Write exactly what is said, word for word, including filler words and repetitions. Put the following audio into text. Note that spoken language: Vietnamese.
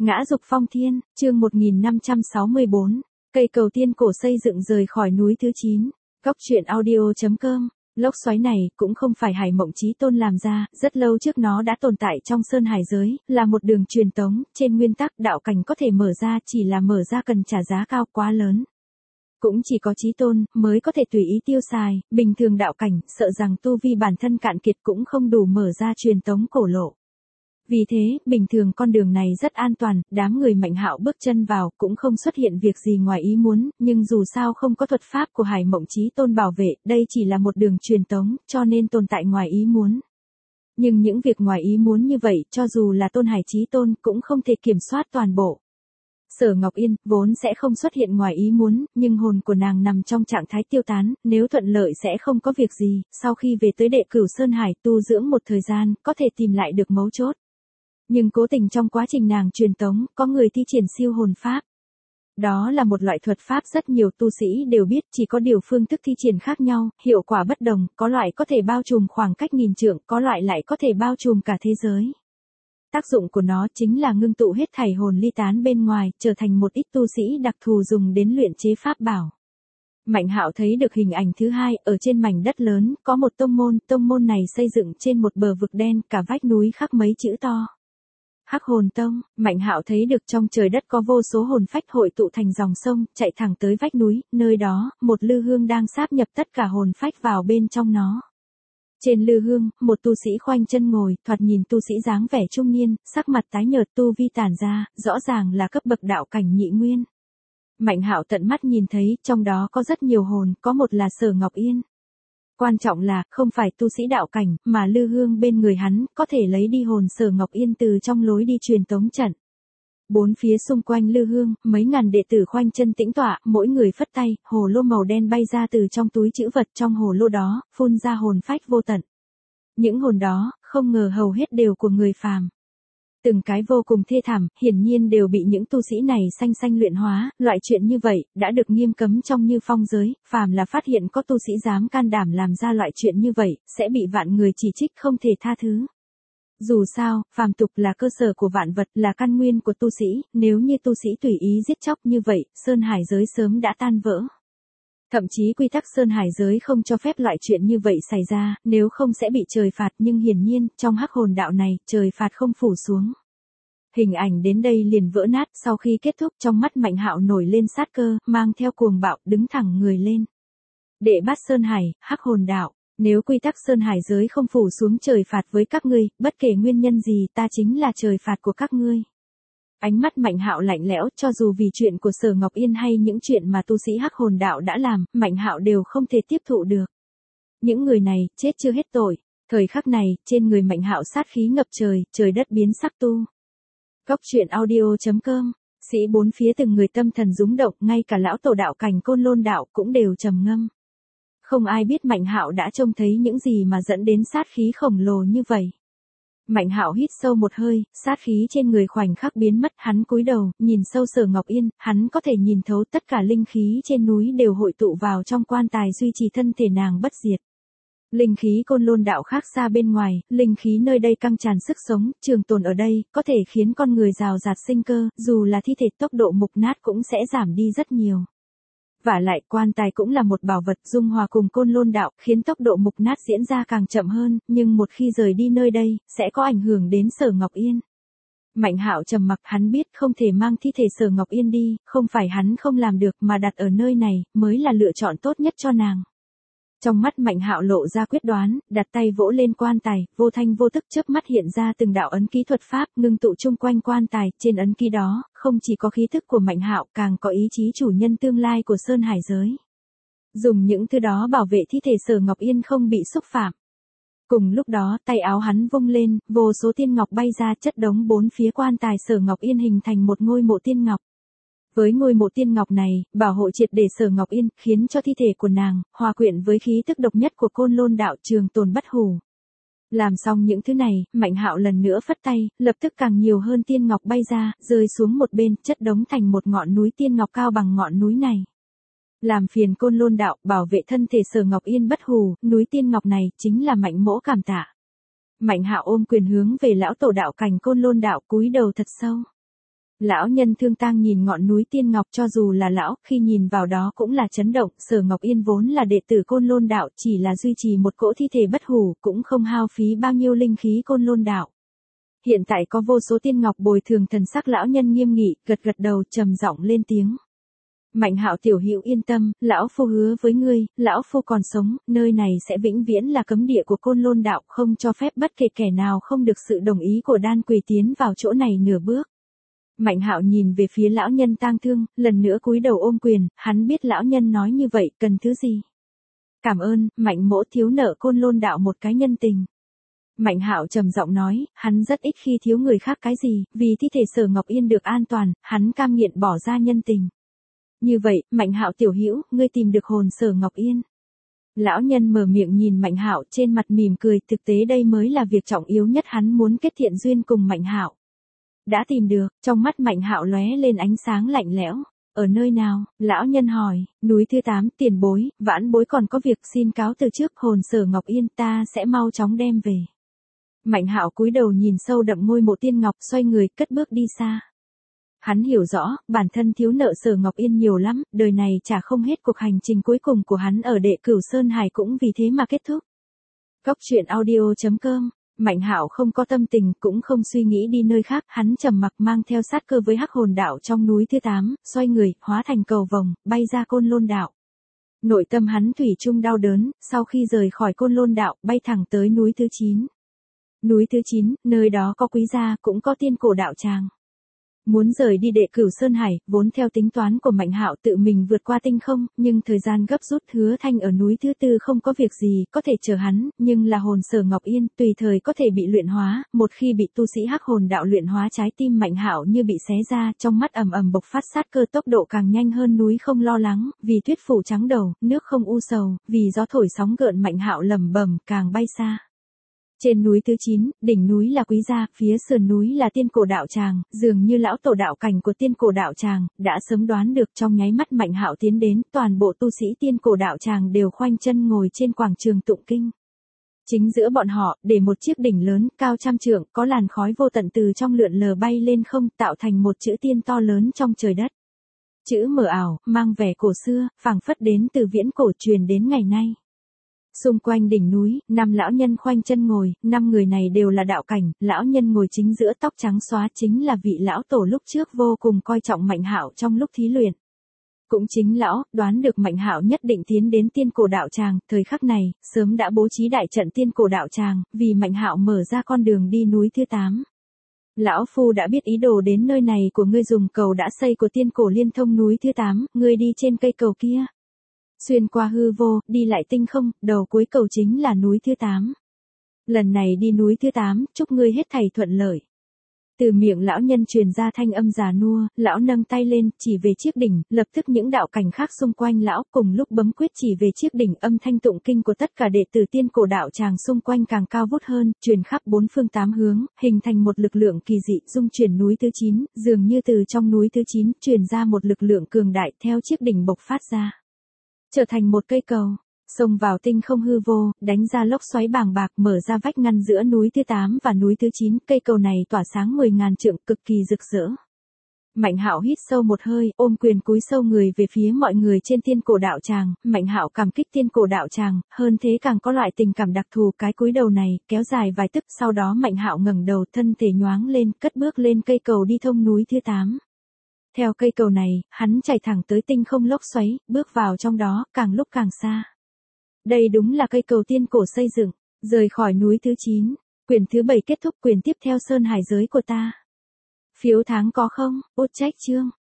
Ngã Dục Phong Thiên, chương một nghìn năm trăm sáu mươi bốn, cây cầu tiên cổ xây dựng rời khỏi núi thứ chín, góc truyện audio chấm com. Lốc xoáy này cũng không phải Hải Mộng Chí Tôn làm ra, rất lâu trước nó đã tồn tại trong sơn hải giới, là một đường truyền tống, trên nguyên tắc đạo cảnh có thể mở ra, chỉ là mở ra cần trả giá cao quá lớn. Cũng chỉ có Chí Tôn mới có thể tùy ý tiêu xài, bình thường đạo cảnh, sợ rằng tu vi bản thân cạn kiệt cũng không đủ mở ra truyền tống cổ lộ. Vì thế, bình thường con đường này rất an toàn, đám người Mạnh Hạo bước chân vào cũng không xuất hiện việc gì ngoài ý muốn, nhưng dù sao không có thuật pháp của Hải Mộng Chí Tôn bảo vệ, đây chỉ là một đường truyền tống, cho nên tồn tại ngoài ý muốn. Nhưng những việc ngoài ý muốn như vậy, cho dù là Tôn Hải Chí Tôn cũng không thể kiểm soát toàn bộ. Sở Ngọc Yên, vốn sẽ không xuất hiện ngoài ý muốn, nhưng hồn của nàng nằm trong trạng thái tiêu tán, nếu thuận lợi sẽ không có việc gì, sau khi về tới Đệ Cửu Sơn Hải tu dưỡng một thời gian, có thể tìm lại được mấu chốt. Nhưng cố tình trong quá trình nàng truyền tống, có người thi triển siêu hồn pháp. Đó là một loại thuật pháp rất nhiều tu sĩ đều biết, chỉ có điều phương thức thi triển khác nhau, hiệu quả bất đồng, có loại có thể bao trùm khoảng cách nghìn trượng, có loại lại có thể bao trùm cả thế giới. Tác dụng của nó chính là ngưng tụ hết thảy hồn ly tán bên ngoài, trở thành một ít tu sĩ đặc thù dùng đến luyện chế pháp bảo. Mạnh Hạo thấy được hình ảnh thứ hai, ở trên mảnh đất lớn, có một tông môn, tông môn này xây dựng trên một bờ vực đen, cả vách núi khắc mấy chữ to. Hắc Hồn Tông. Mạnh Hạo thấy được trong trời đất có vô số hồn phách hội tụ thành dòng sông, chạy thẳng tới vách núi, nơi đó, một lư hương đang sáp nhập tất cả hồn phách vào bên trong nó. Trên lư hương, một tu sĩ khoanh chân ngồi, thoạt nhìn tu sĩ dáng vẻ trung niên, sắc mặt tái nhợt tu vi tản ra, rõ ràng là cấp bậc đạo cảnh nhị nguyên. Mạnh Hạo tận mắt nhìn thấy, trong đó có rất nhiều hồn, có một là Sở Ngọc Yên. Quan trọng là, không phải tu sĩ đạo cảnh, mà lư hương bên người hắn, có thể lấy đi hồn Sở Ngọc Yên từ trong lối đi truyền tống trận. Bốn phía xung quanh lư hương, mấy ngàn đệ tử khoanh chân tĩnh tọa, mỗi người phất tay, hồ lô màu đen bay ra từ trong túi trữ vật, trong hồ lô đó, phun ra hồn phách vô tận. Những hồn đó, không ngờ hầu hết đều của người phàm. Từng cái vô cùng thê thảm, hiển nhiên đều bị những tu sĩ này sanh sanh luyện hóa, loại chuyện như vậy, đã được nghiêm cấm trong Như Phong giới, phàm là phát hiện có tu sĩ dám can đảm làm ra loại chuyện như vậy, sẽ bị vạn người chỉ trích không thể tha thứ. Dù sao, phàm tục là cơ sở của vạn vật, là căn nguyên của tu sĩ, nếu như tu sĩ tùy ý giết chóc như vậy, Sơn Hải giới sớm đã tan vỡ. Thậm chí quy tắc Sơn Hải giới không cho phép loại chuyện như vậy xảy ra, nếu không sẽ bị trời phạt, nhưng hiển nhiên, trong hắc hồn đạo này, trời phạt không phủ xuống. Hình ảnh đến đây liền vỡ nát, sau khi kết thúc trong mắt Mạnh Hạo nổi lên sát cơ, mang theo cuồng bạo, đứng thẳng người lên. Đệ Bát Sơn Hải, hắc hồn đạo, nếu quy tắc Sơn Hải giới không phủ xuống trời phạt với các ngươi, bất kể nguyên nhân gì, ta chính là trời phạt của các ngươi. Ánh mắt Mạnh Hạo lạnh lẽo, cho dù vì chuyện của Sở Ngọc Yên hay những chuyện mà tu sĩ hắc hồn đạo đã làm, Mạnh Hạo đều không thể tiếp thụ được. Những người này, chết chưa hết tội. Thời khắc này, trên người Mạnh Hạo sát khí ngập trời, trời đất biến sắc tu. Góc truyện audio chấm com, sĩ bốn phía từng người tâm thần rúng động, ngay cả lão tổ đạo cảnh Côn Lôn đạo cũng đều trầm ngâm. Không ai biết Mạnh Hạo đã trông thấy những gì mà dẫn đến sát khí khổng lồ như vậy. Mạnh Hạo hít sâu một hơi, sát khí trên người khoảnh khắc biến mất, hắn cúi đầu, nhìn sâu Sở Ngọc Yên, hắn có thể nhìn thấu tất cả linh khí trên núi đều hội tụ vào trong quan tài duy trì thân thể nàng bất diệt. Linh khí Côn Lôn đạo khác xa bên ngoài, linh khí nơi đây căng tràn sức sống, trường tồn ở đây, có thể khiến con người rào rạt sinh cơ, dù là thi thể tốc độ mục nát cũng sẽ giảm đi rất nhiều. Vả lại, quan tài cũng là một bảo vật dung hòa cùng Côn Lôn đạo, khiến tốc độ mục nát diễn ra càng chậm hơn, nhưng một khi rời đi nơi đây, sẽ có ảnh hưởng đến Sở Ngọc Yên. Mạnh Hạo trầm mặc, hắn biết không thể mang thi thể Sở Ngọc Yên đi, không phải hắn không làm được mà đặt ở nơi này, mới là lựa chọn tốt nhất cho nàng. Trong mắt Mạnh Hạo lộ ra quyết đoán, đặt tay vỗ lên quan tài, vô thanh vô tức chớp mắt hiện ra từng đạo ấn ký thuật pháp, ngưng tụ chung quanh quan tài, trên ấn ký đó, không chỉ có khí thức của Mạnh Hạo, càng có ý chí chủ nhân tương lai của Sơn Hải giới. Dùng những thứ đó bảo vệ thi thể Sở Ngọc Yên không bị xúc phạm. Cùng lúc đó, tay áo hắn vung lên, vô số tiên ngọc bay ra chất đống bốn phía quan tài Sở Ngọc Yên hình thành một ngôi mộ tiên ngọc. Với ngôi mộ tiên ngọc này, bảo hộ triệt để Sở Ngọc Yên, khiến cho thi thể của nàng, hòa quyện với khí tức độc nhất của Côn Lôn đạo trường tồn bất hủ. Làm xong những thứ này, Mạnh Hạo lần nữa phất tay, lập tức càng nhiều hơn tiên ngọc bay ra, rơi xuống một bên, chất đống thành một ngọn núi tiên ngọc cao bằng ngọn núi này. Làm phiền Côn Lôn đạo, bảo vệ thân thể Sở Ngọc Yên bất hủ, núi tiên ngọc này, chính là Mạnh mỗ cảm tạ. Mạnh Hạo ôm quyền hướng về lão tổ đạo cảnh Côn Lôn đạo cúi đầu thật sâu. Lão nhân thương tang nhìn ngọn núi tiên ngọc, cho dù là lão, khi nhìn vào đó cũng là chấn động. Sở Ngọc Yên vốn là đệ tử Côn Lôn đạo, chỉ là duy trì một cỗ thi thể bất hủ, cũng không hao phí bao nhiêu linh khí Côn Lôn đạo. Hiện tại có vô số tiên ngọc bồi thường, thần sắc lão nhân nghiêm nghị, gật gật đầu, trầm giọng lên tiếng. Mạnh Hạo tiểu hữu yên tâm, lão phu hứa với ngươi, lão phu còn sống, nơi này sẽ vĩnh viễn là cấm địa của Côn Lôn đạo, không cho phép bất kể kẻ nào không được sự đồng ý của Đan Quỳ tiến vào chỗ này nửa bước. Mạnh Hạo nhìn về phía lão nhân tang thương, lần nữa cúi đầu ôm quyền, hắn biết lão nhân nói như vậy cần thứ gì. Cảm ơn, Mạnh mỗ thiếu nợ Côn Lôn đạo một cái nhân tình. Mạnh Hạo trầm giọng nói, hắn rất ít khi thiếu người khác cái gì, vì thi thể Sở Ngọc Yên được an toàn, hắn cam nguyện bỏ ra nhân tình. Như vậy, Mạnh Hạo tiểu hữu, ngươi tìm được hồn Sở Ngọc Yên. Lão nhân mở miệng nhìn Mạnh Hạo, trên mặt mỉm cười, thực tế đây mới là việc trọng yếu nhất, hắn muốn kết thiện duyên cùng Mạnh Hạo. Đã tìm được, trong mắt Mạnh Hạo lóe lên ánh sáng lạnh lẽo. Ở nơi nào? Lão nhân hỏi. Núi thứ tám, tiền bối, vãn bối còn có việc xin cáo từ trước, hồn Sở Ngọc Yên ta sẽ mau chóng đem về. Mạnh Hạo cúi đầu nhìn sâu đậm ngôi mộ tiên ngọc, xoay người, cất bước đi xa. Hắn hiểu rõ, bản thân thiếu nợ Sở Ngọc Yên nhiều lắm, đời này trả không hết, cuộc hành trình cuối cùng của hắn ở Đệ Cửu Sơn Hải cũng vì thế mà kết thúc. Góc truyện audio chấm com. Mạnh Hạo không có tâm tình, cũng không suy nghĩ đi nơi khác, hắn trầm mặc mang theo sát cơ với hắc hồn đạo trong núi thứ tám, xoay người, hóa thành cầu vồng, bay ra Côn Lôn đạo. Nội tâm hắn thủy chung đau đớn, sau khi rời khỏi Côn Lôn đạo, bay thẳng tới núi thứ chín. Núi thứ chín, nơi đó có quý gia, cũng có tiên cổ đạo tràng. Muốn rời đi Đệ Cửu Sơn Hải, vốn theo tính toán của Mạnh Hạo tự mình vượt qua tinh không, nhưng thời gian gấp rút, Hứa Thanh ở núi thứ tư không có việc gì, có thể chờ hắn, nhưng là hồn Sở Ngọc Yên, tùy thời có thể bị luyện hóa, một khi bị tu sĩ hắc hồn đạo luyện hóa, trái tim Mạnh Hạo như bị xé ra, trong mắt ầm ầm bộc phát sát cơ, tốc độ càng nhanh hơn. Núi không lo lắng, vì tuyết phủ trắng đầu, nước không u sầu, vì gió thổi sóng gợn, Mạnh Hạo lẩm bẩm, càng bay xa. Trên núi thứ chín, đỉnh núi là quý gia, phía sườn núi là tiên cổ đạo tràng, dường như lão tổ đạo cảnh của tiên cổ đạo tràng, đã sớm đoán được. Trong nháy mắt Mạnh Hạo tiến đến, toàn bộ tu sĩ tiên cổ đạo tràng đều khoanh chân ngồi trên quảng trường tụng kinh. Chính giữa bọn họ, để một chiếc đỉnh lớn, cao trăm trượng, có làn khói vô tận từ trong lượn lờ bay lên không, tạo thành một chữ tiên to lớn trong trời đất. Chữ mờ ảo, mang vẻ cổ xưa, phảng phất đến từ viễn cổ truyền đến ngày nay. Xung quanh đỉnh núi, năm lão nhân khoanh chân ngồi, năm người này đều là đạo cảnh, lão nhân ngồi chính giữa tóc trắng xóa chính là vị lão tổ lúc trước vô cùng coi trọng Mạnh Hạo trong lúc thí luyện. Cũng chính lão, đoán được Mạnh Hạo nhất định tiến đến tiên cổ đạo tràng, thời khắc này, sớm đã bố trí đại trận tiên cổ đạo tràng, vì Mạnh Hạo mở ra con đường đi núi thứ tám. Lão phu đã biết ý đồ đến nơi này của ngươi, dùng cầu đã xây của tiên cổ liên thông núi thứ tám, ngươi đi trên cây cầu kia. Xuyên qua hư vô, đi lại tinh không, đầu cuối cầu chính là núi thứ tám. Lần này đi núi thứ tám, chúc ngươi hết thảy thuận lợi. Từ miệng lão nhân truyền ra thanh âm già nua, lão nâng tay lên, chỉ về chiếc đỉnh, lập tức những đạo cảnh khác xung quanh lão cùng lúc bấm quyết chỉ về chiếc đỉnh, âm thanh tụng kinh của tất cả đệ tử tiên cổ đạo tràng xung quanh càng cao vút hơn, truyền khắp bốn phương tám hướng, hình thành một lực lượng kỳ dị, dung chuyển núi thứ chín, dường như từ trong núi thứ chín, truyền ra một lực lượng cường đại theo chiếc đỉnh bộc phát ra. Trở thành một cây cầu, xông vào tinh không hư vô, đánh ra lốc xoáy bàng bạc, mở ra vách ngăn giữa núi thứ tám và núi thứ chín, cây cầu này tỏa sáng mười ngàn trượng, cực kỳ rực rỡ. Mạnh Hạo hít sâu một hơi, ôm quyền cúi sâu người về phía mọi người trên tiên cổ đạo tràng, Mạnh Hạo cảm kích tiên cổ đạo tràng, hơn thế càng có loại tình cảm đặc thù, cái cúi đầu này, kéo dài vài tấc, sau đó Mạnh Hạo ngẩng đầu, thân thể nhoáng lên, cất bước lên cây cầu đi thông núi thứ tám. Theo cây cầu này, hắn chạy thẳng tới tinh không lốc xoáy, bước vào trong đó, càng lúc càng xa. Đây đúng là cây cầu tiên cổ xây dựng, rời khỏi núi thứ chín, quyển thứ bảy kết thúc, quyển tiếp theo Sơn Hải giới của ta. Phiếu tháng có không? Út trách chương.